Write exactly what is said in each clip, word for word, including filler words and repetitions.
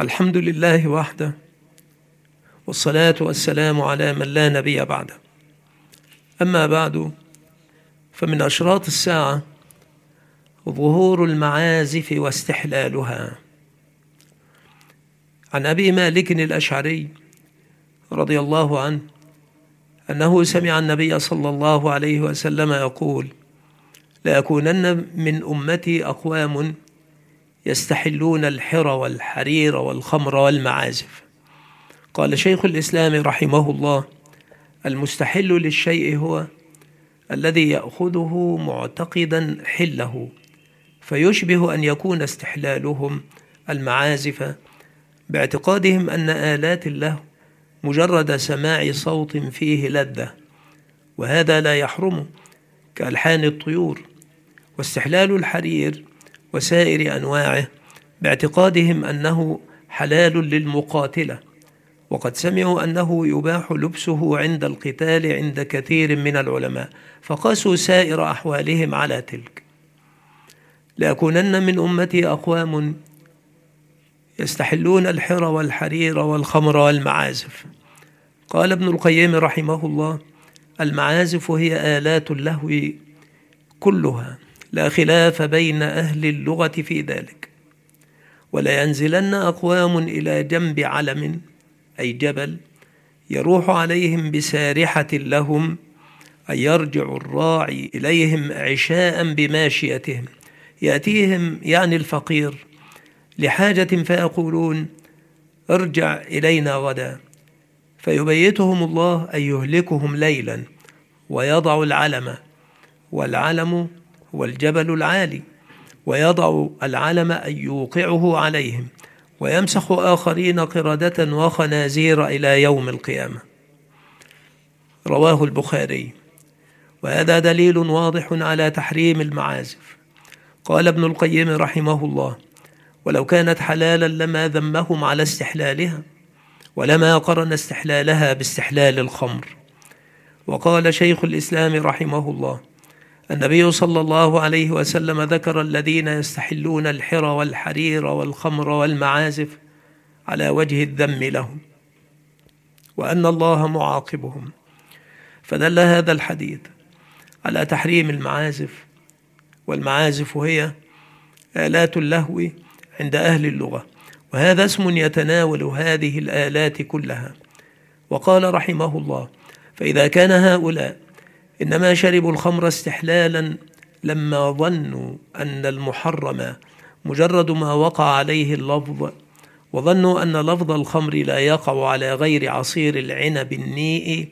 الحمد لله وحده، والصلاة والسلام على من لا نبي بعده. أما بعد، فمن أشراط الساعة ظهور المعازف واستحلالها. عن أبي مالك الأشعري رضي الله عنه أنه سمع النبي صلى الله عليه وسلم يقول: ليكونن من أمتي أقوام يستحلون الحر والحرير والخمر والمعازف. قال شيخ الإسلام رحمه الله: المستحل للشيء هو الذي يأخذه معتقدا حله، فيشبه أن يكون استحلالهم المعازف باعتقادهم أن آلات اللهو مجرد سماع صوت فيه لذة، وهذا لا يحرم كألحان الطيور. واستحلال الحرير وسائر أنواعه باعتقادهم أنه حلال للمقاتلة، وقد سمعوا أنه يباح لبسه عند القتال عند كثير من العلماء، فقاسوا سائر أحوالهم على تلك. ليكونن من أمتي أقوام يستحلون الحر والحرير والخمر والمعازف. قال ابن القيم رحمه الله: المعازف هي آلات اللهو كلها، لا خلاف بين أهل اللغة في ذلك. ولا ينزلن أقوام إلى جنب علم أي جبل يروح عليهم بسارحة لهم، أي يرجع الراعي إليهم عشاء بماشيتهم، يأتيهم يعني الفقير لحاجة فيقولون: ارجع إلينا غدا، فيبيتهم الله أن يهلكهم ليلا ويضع العلم، والعلم هو الجبل العالي، ويضع العلم أن يوقعه عليهم، ويمسخ آخرين قردة وخنازير إلى يوم القيامة. رواه البخاري. وهذا دليل واضح على تحريم المعازف. قال ابن القيم رحمه الله: ولو كانت حلالا لما ذمهم على استحلالها، ولما قرن استحلالها باستحلال الخمر. وقال شيخ الإسلام رحمه الله: النبي صلى الله عليه وسلم ذكر الذين يستحلون الحر والحرير والخمر والمعازف على وجه الذم لهم، وأن الله معاقبهم، فدل هذا الحديث على تحريم المعازف. والمعازف هي آلات اللهو عند أهل اللغة، وهذا اسم يتناول هذه الآلات كلها. وقال رحمه الله: فإذا كان هؤلاء إنما شربوا الخمر استحلالا لما ظنوا أن المحرم مجرد ما وقع عليه اللفظ، وظنوا أن لفظ الخمر لا يقع على غير عصير العنب النيء،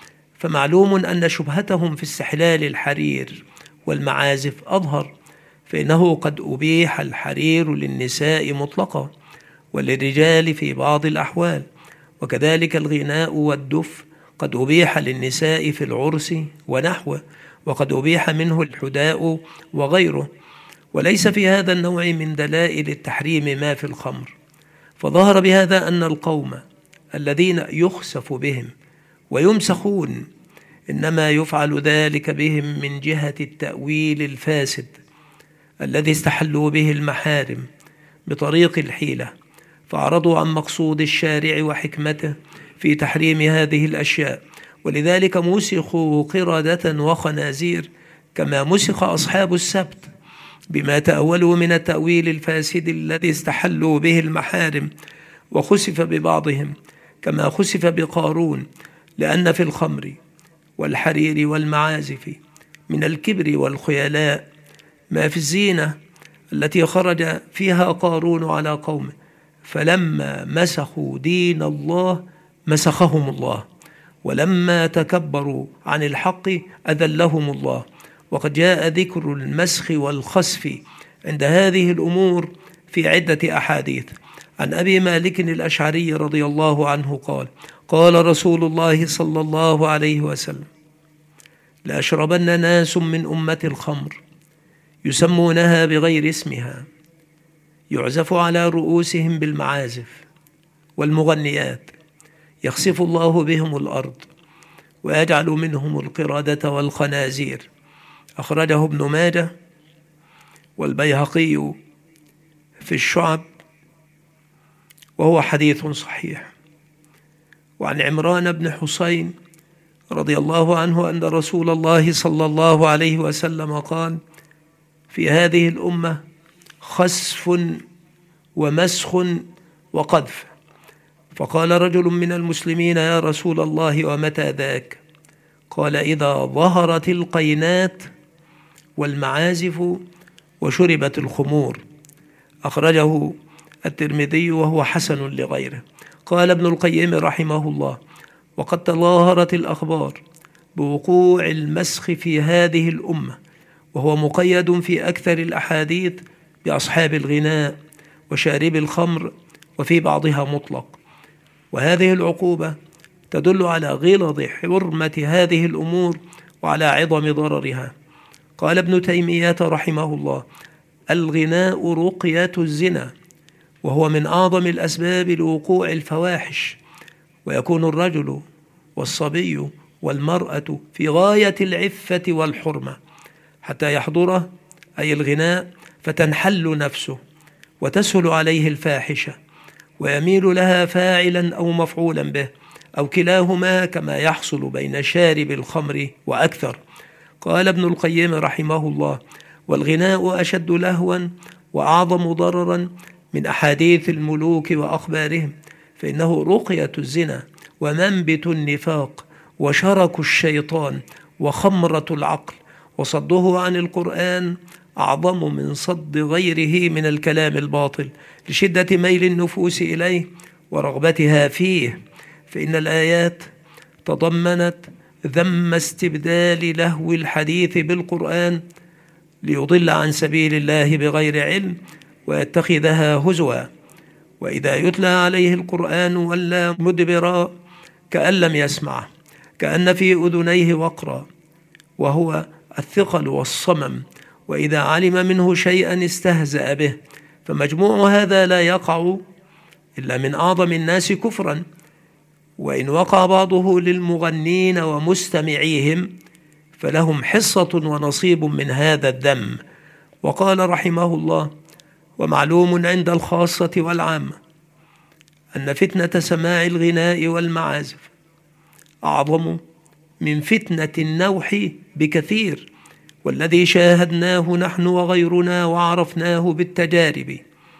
فمعلوم أن شبهتهم في استحلال الحرير والمعازف أظهر، فإنه قد أبيح الحرير للنساء مطلقا وللرجال في بعض الأحوال، وكذلك الغناء والدف قد أبيح للنساء في العرس ونحوه، وقد أبيح منه الحداء وغيره. وليس في هذا النوع من دلائل التحريم ما في الخمر، فظهر بهذا أن القوم الذين يخسف بهم ويمسخون إنما يفعل ذلك بهم من جهة التأويل الفاسد الذي استحلوا به المحارم بطريق الحيلة، فأعرضوا عن مقصود الشارع وحكمته في تحريم هذه الأشياء، ولذلك مسخوا قردة وخنازير كما مسخ أصحاب السبت بما تأولوا من التأويل الفاسد الذي استحلوا به المحارم، وخسف ببعضهم كما خسف بقارون، لأن في الخمر والحرير والمعازف من الكبر والخيلاء ما في الزينة التي خرج فيها قارون على قومه، فلما مسخوا دين الله مسخهم الله، ولما تكبروا عن الحق أذلهم الله. وقد جاء ذكر المسخ والخسف عند هذه الأمور في عدة أحاديث. عن أبي مالك الأشعري رضي الله عنه قال: قال رسول الله صلى الله عليه وسلم: لأشربن ناس من أمة الخمر يسمونها بغير اسمها، يعزف على رؤوسهم بالمعازف والمغنيات، يخسف الله بهم الأرض ويجعل منهم القردة والخنازير. أخرجه ابن ماجه والبيهقي في الشعب، وهو حديث صحيح. وعن عمران بن حسين رضي الله عنه أن رسول الله صلى الله عليه وسلم قال: في هذه الأمة خسف ومسخ وقذف. فقال رجل من المسلمين: يا رسول الله ومتى ذاك؟ قال: إذا ظهرت القينات والمعازف وشربت الخمور. أخرجه الترمذي وهو حسن لغيره. قال ابن القيم رحمه الله: وقد تظاهرت الأخبار بوقوع المسخ في هذه الأمة، وهو مقيد في أكثر الأحاديث بأصحاب الغناء وشارب الخمر، وفي بعضها مطلق. وهذه العقوبة تدل على غلظ حرمة هذه الأمور وعلى عظم ضررها. قال ابن تيمية رحمه الله: الغناء رقية الزنا، وهو من أعظم الأسباب لوقوع الفواحش، ويكون الرجل والصبي والمرأة في غاية العفة والحرمة حتى يحضره أي الغناء فتنحل نفسه وتسهل عليه الفاحشة، ويميل لها فاعلا أو مفعولا به أو كلاهما، كما يحصل بين شارب الخمر وأكثر. قال ابن القيم رحمه الله: والغناء أشد لهوا وأعظم ضررا من أحاديث الملوك وأخبارهم، فإنه رقية الزنا ومنبت النفاق وشرك الشيطان وخمرة العقل، وصده عن القرآن أعظم من صد غيره من الكلام الباطل لشدة ميل النفوس إليه ورغبتها فيه، فإن الآيات تضمنت ذم استبدال لهو الحديث بالقرآن ليضل عن سبيل الله بغير علم ويتخذها هزوا، وإذا يتلى عليه القرآن ولى مدبرا كأن لم يسمعه، كأن في أذنيه وقرا، وهو الثقل والصمم، وإذا علم منه شيئا استهزأ به. فمجموع هذا لا يقع إلا من أعظم الناس كفرا، وإن وقع بعضه للمغنين ومستمعيهم فلهم حصة ونصيب من هذا الذم. وقال رحمه الله: ومعلوم عند الخاصة والعامة أن فتنة سماع الغناء والمعازف أعظم من فتنة النوح بكثير، والذي شاهدناه نحن وغيرنا وعرفناه بالتجارب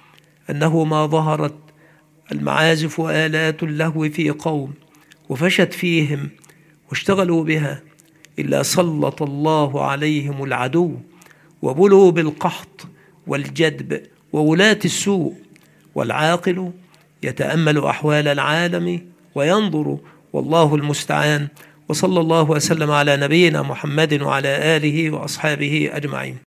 أنه ما ظهرت المعازف وآلات اللهو في قوم وفشت فيهم واشتغلوا بها إلا سلط الله عليهم العدو وبلوا بالقحط والجدب وولاة السوء. والعاقل يتأمل أحوال العالم وينظر، والله المستعان. وصلى الله وسلم على نبينا محمد وعلى آله وأصحابه أجمعين.